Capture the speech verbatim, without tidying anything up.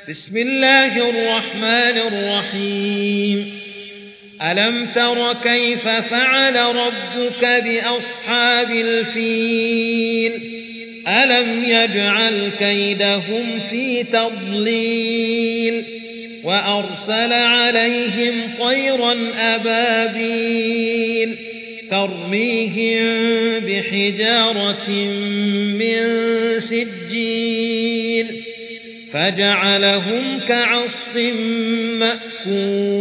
بسم الله الرحمن الرحيم ألم تر كيف فعل ربك بأصحاب الفيل ألم يجعل كيدهم في تضليل وأرسل عليهم طيرا أبابيل ترميهم بحجارة من سجيل فجعلهم كعصف مأكول